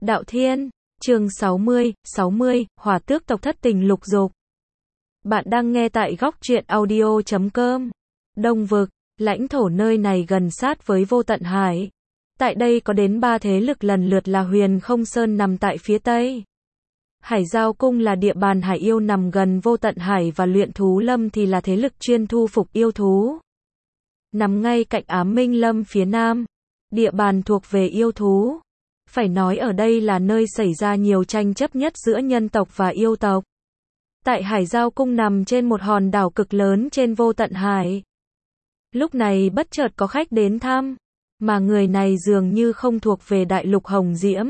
Đạo Thiên, chương 60, Hỏa Tước tộc thất tình lục dục. Bạn đang nghe tại góc truyện audio.com. Đông vực, lãnh thổ nơi này gần sát với Vô Tận Hải. Tại đây có đến 3 thế lực lần lượt là Huyền Không Sơn nằm tại phía tây. Hải Giao Cung là địa bàn hải yêu nằm gần Vô Tận Hải và Luyện Thú Lâm thì là thế lực chuyên thu phục yêu thú. Nằm ngay cạnh Ám Minh Lâm phía nam, địa bàn thuộc về yêu thú. Phải nói ở đây là nơi xảy ra nhiều tranh chấp nhất giữa nhân tộc và yêu tộc. Tại Hải Giao Cung nằm trên một hòn đảo cực lớn trên Vô Tận Hải. Lúc này bất chợt có khách đến thăm, mà người này dường như không thuộc về đại lục Hồng Diễm.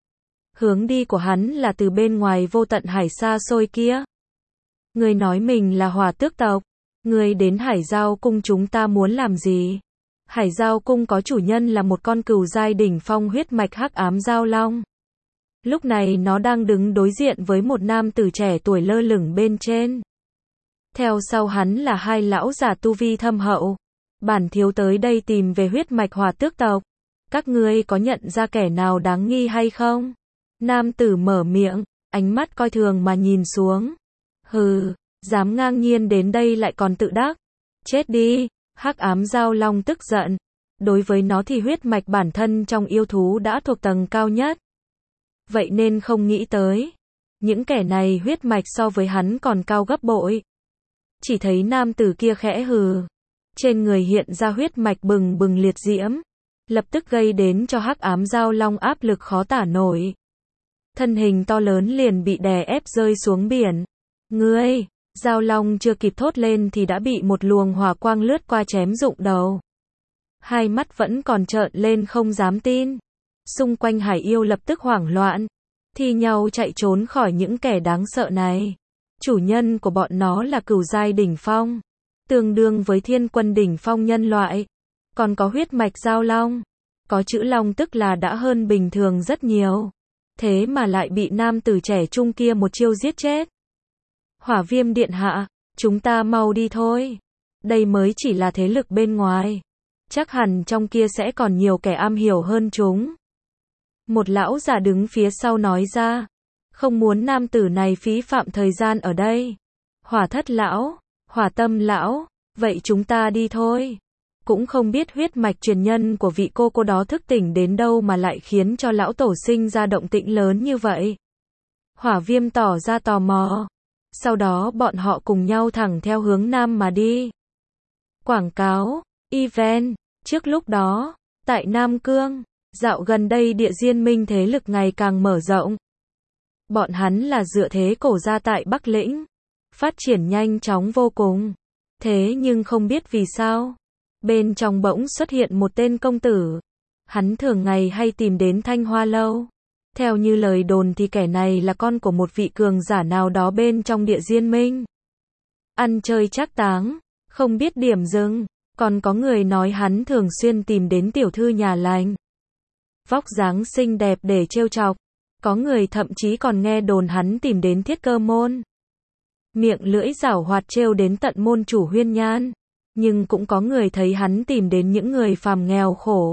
Hướng đi của hắn là từ bên ngoài Vô Tận Hải xa xôi kia. Người nói mình là Hỏa Tước tộc. Người đến Hải Giao Cung chúng ta muốn làm gì? Hải Giao Cung có chủ nhân là một con cừu giai đỉnh phong huyết mạch hắc ám giao long. Lúc này nó đang đứng đối diện với một nam tử trẻ tuổi lơ lửng bên trên. Theo sau hắn là hai lão già tu vi thâm hậu. Bản thiếu tới đây tìm về huyết mạch Hỏa Tước tộc. Các ngươi có nhận ra kẻ nào đáng nghi hay không? Nam tử mở miệng, ánh mắt coi thường mà nhìn xuống. Hừ, dám ngang nhiên đến đây lại còn tự đắc. Chết đi! Hắc ám giao long tức giận. Đối với nó thì huyết mạch bản thân trong yêu thú đã thuộc tầng cao nhất. Vậy nên không nghĩ tới. Những kẻ này huyết mạch so với hắn còn cao gấp bội. Chỉ thấy nam tử kia khẽ hừ. Trên người hiện ra huyết mạch bừng bừng liệt diễm. Lập tức gây đến cho hắc ám giao long áp lực khó tả nổi. Thân hình to lớn liền bị đè ép rơi xuống biển. Ngươi! Giao long chưa kịp thốt lên thì đã bị một luồng hỏa quang lướt qua chém rụng đầu. Hai mắt vẫn còn trợn lên không dám tin. Xung quanh hải yêu lập tức hoảng loạn, thi nhau chạy trốn khỏi những kẻ đáng sợ này. Chủ nhân của bọn nó là cửu giai đỉnh phong, tương đương với thiên quân đỉnh phong nhân loại. Còn có huyết mạch giao long, có chữ long tức là đã hơn bình thường rất nhiều. Thế mà lại bị nam tử trẻ trung kia một chiêu giết chết. Hỏa Viêm điện hạ, chúng ta mau đi thôi. Đây mới chỉ là thế lực bên ngoài. Chắc hẳn trong kia sẽ còn nhiều kẻ am hiểu hơn chúng. Một lão già đứng phía sau nói ra. Không muốn nam tử này phí phạm thời gian ở đây. Hỏa Thất lão, Hỏa Tâm lão, vậy chúng ta đi thôi. Cũng không biết huyết mạch truyền nhân của vị cô đó thức tỉnh đến đâu mà lại khiến cho lão tổ sinh ra động tĩnh lớn như vậy. Hỏa Viêm tỏ ra tò mò. Sau đó bọn họ cùng nhau thẳng theo hướng nam mà đi. Quảng cáo, event, trước lúc đó, tại Nam Cương, dạo gần đây địa Diên Minh thế lực ngày càng mở rộng. Bọn hắn là dựa thế cổ ra tại Bắc Lĩnh, phát triển nhanh chóng vô cùng. Thế nhưng không biết vì sao, bên trong bỗng xuất hiện một tên công tử. Hắn thường ngày hay tìm đến Thanh Hoa Lâu. Theo như lời đồn thì kẻ này là con của một vị cường giả nào đó bên trong địa Diên Minh. Ăn chơi trác táng, không biết điểm dừng, còn có người nói hắn thường xuyên tìm đến tiểu thư nhà lành. Vóc dáng xinh đẹp để trêu chọc, có người thậm chí còn nghe đồn hắn tìm đến Thiết Cơ môn. Miệng lưỡi giảo hoạt trêu đến tận môn chủ Huyên Nhan, nhưng cũng có người thấy hắn tìm đến những người phàm nghèo khổ,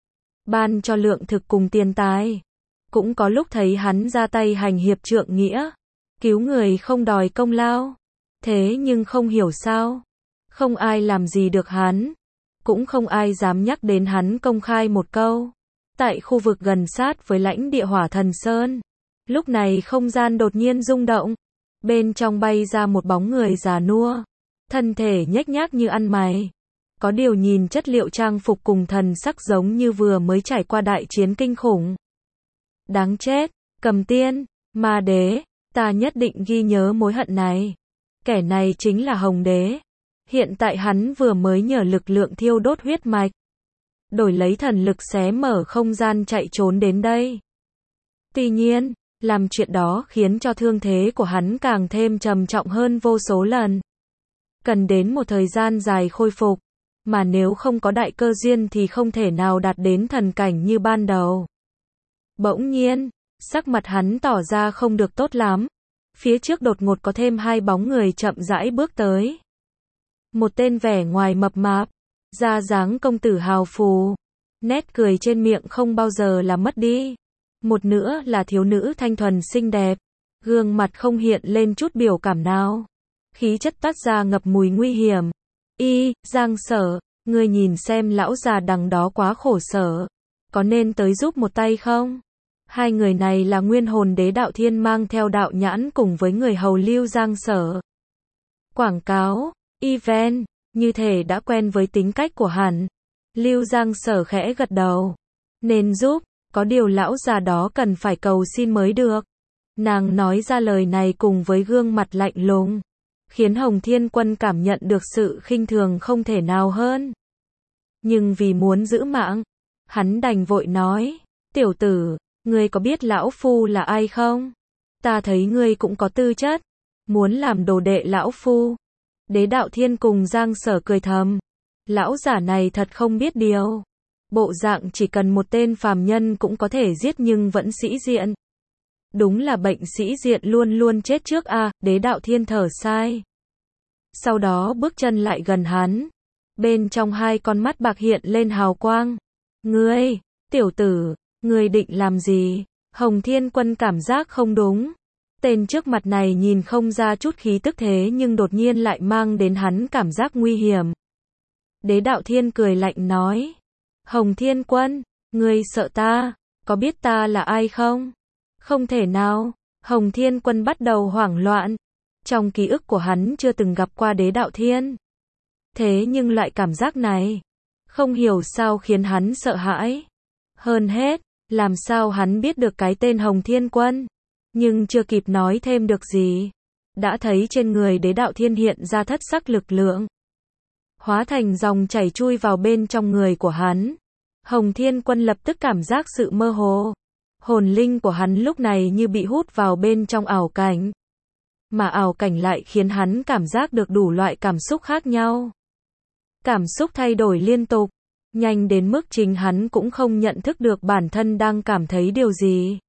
ban cho lượng thực cùng tiền tài. Cũng có lúc thấy hắn ra tay hành hiệp trượng nghĩa, cứu người không đòi công lao. Thế nhưng không hiểu sao, không ai làm gì được hắn, cũng không ai dám nhắc đến hắn công khai một câu. Tại khu vực gần sát với lãnh địa Hỏa Thần Sơn, lúc này không gian đột nhiên rung động, bên trong bay ra một bóng người già nua, thân thể nhếch nhác như ăn mày. Có điều nhìn chất liệu trang phục cùng thần sắc giống như vừa mới trải qua đại chiến kinh khủng. Đáng chết, Cầm Tiên, Ma Đế, ta nhất định ghi nhớ mối hận này. Kẻ này chính là Hồng Đế. Hiện tại hắn vừa mới nhờ lực lượng thiêu đốt huyết mạch, đổi lấy thần lực xé mở không gian chạy trốn đến đây. Tuy nhiên, làm chuyện đó khiến cho thương thế của hắn càng thêm trầm trọng hơn vô số lần. Cần đến một thời gian dài khôi phục, mà nếu không có đại cơ duyên thì không thể nào đạt đến thần cảnh như ban đầu. Bỗng nhiên, sắc mặt hắn tỏ ra không được tốt lắm. Phía trước đột ngột có thêm hai bóng người chậm rãi bước tới. Một tên vẻ ngoài mập mạp, da dáng công tử hào phù, nét cười trên miệng không bao giờ là mất đi. một nữa là thiếu nữ thanh thuần xinh đẹp, gương mặt không hiện lên chút biểu cảm nào, khí chất toát ra ngập mùi nguy hiểm. Giang Sở, ngươi nhìn xem lão già đằng đó quá khổ sở, có nên tới giúp một tay không? Hai người này là nguyên hồn đế đạo thiên mang theo đạo nhãn cùng với người hầu Lưu Giang Sở. Quảng cáo, event, như thể đã quen với tính cách của hắn. Lưu Giang Sở khẽ gật đầu. Nên giúp, có điều lão già đó cần phải cầu xin mới được. Nàng nói ra lời này cùng với gương mặt lạnh lùng, khiến Hồng Thiên Quân cảm nhận được sự khinh thường không thể nào hơn. Nhưng vì muốn giữ mạng, hắn đành vội nói, tiểu tử, ngươi có biết lão phu là ai không? Ta thấy ngươi cũng có tư chất, muốn làm đồ đệ lão phu. Đế đạo thiên cùng Giang Sở cười thầm, lão giả này thật không biết điều. Bộ dạng chỉ cần một tên phàm nhân cũng có thể giết nhưng vẫn sĩ diện. Đúng là bệnh sĩ diện luôn luôn chết trước a. Đế đạo thiên thở sai. Sau đó bước chân lại gần hắn. Bên trong hai con mắt bạc hiện lên hào quang. Ngươi, tiểu tử, ngươi định làm gì? Hồng Thiên Quân cảm giác không đúng. Tên trước mặt này nhìn không ra chút khí tức thế nhưng đột nhiên lại mang đến hắn cảm giác nguy hiểm. Đế đạo thiên cười lạnh nói. Hồng Thiên Quân, ngươi sợ ta, có biết ta là ai không? Không thể nào. Hồng Thiên Quân bắt đầu hoảng loạn. Trong ký ức của hắn chưa từng gặp qua đế đạo thiên. Thế nhưng loại cảm giác này, không hiểu sao khiến hắn sợ hãi. Hơn hết, làm sao hắn biết được cái tên Hồng Thiên Quân? Nhưng chưa kịp nói thêm được gì, đã thấy trên người đế đạo thiên hiện ra thất sắc lực lượng, hóa thành dòng chảy chui vào bên trong người của hắn. Hồng Thiên Quân lập tức cảm giác sự mơ hồ. Hồn linh của hắn lúc này như bị hút vào bên trong ảo cảnh. Mà ảo cảnh lại khiến hắn cảm giác được đủ loại cảm xúc khác nhau. Cảm xúc thay đổi liên tục, nhanh đến mức chính hắn cũng không nhận thức được bản thân đang cảm thấy điều gì.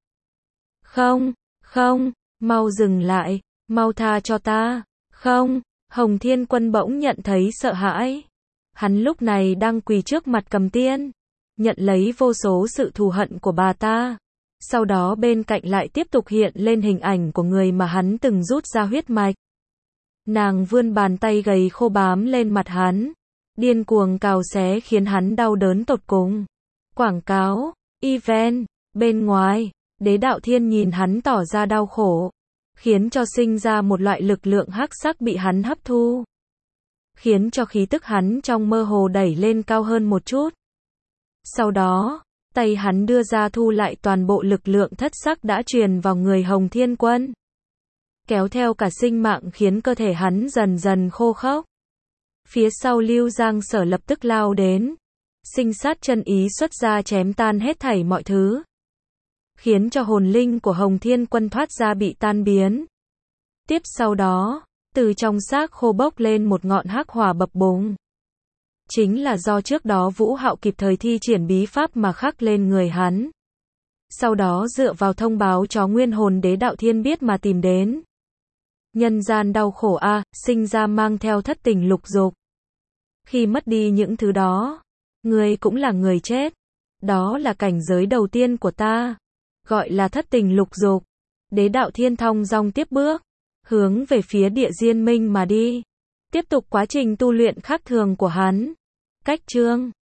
Không, mau dừng lại, mau tha cho ta. Không, Hồng Thiên Quân bỗng nhận thấy sợ hãi. Hắn lúc này đang quỳ trước mặt Cầm Tiên, nhận lấy vô số sự thù hận của bà ta. Sau đó bên cạnh lại tiếp tục hiện lên hình ảnh của người mà hắn từng rút ra huyết mạch. Nàng vươn bàn tay gầy khô bám lên mặt hắn, điên cuồng cào xé khiến hắn đau đớn tột cùng. Quảng cáo, event, bên ngoài, đế đạo thiên nhìn hắn tỏ ra đau khổ, khiến cho sinh ra một loại lực lượng hắc sắc bị hắn hấp thu, khiến cho khí tức hắn trong mơ hồ đẩy lên cao hơn một chút. Sau đó, tay hắn đưa ra thu lại toàn bộ lực lượng thất sắc đã truyền vào người Hồng Thiên Quân, kéo theo cả sinh mạng khiến cơ thể hắn dần dần khô khốc. Phía sau Lưu Giang Sở lập tức lao đến, sinh sát chân ý xuất ra chém tan hết thảy mọi thứ, khiến cho hồn linh của Hồng Thiên Quân thoát ra bị tan biến. Tiếp sau đó, từ trong xác khô bốc lên một ngọn hắc hỏa bập bùng. Chính là do trước đó Vũ Hạo kịp thời thi triển bí pháp mà khắc lên người hắn. Sau đó dựa vào thông báo cho nguyên hồn đế đạo thiên biết mà tìm đến. Nhân gian đau khổ a, sinh ra mang theo thất tình lục dục. Khi mất đi những thứ đó, ngươi cũng là người chết. Đó là cảnh giới đầu tiên của ta, gọi là thất tình lục dục. Đế đạo thiên thong dong tiếp bước, hướng về phía địa diên minh mà đi. Tiếp tục quá trình tu luyện khác thường của hắn. Cách chương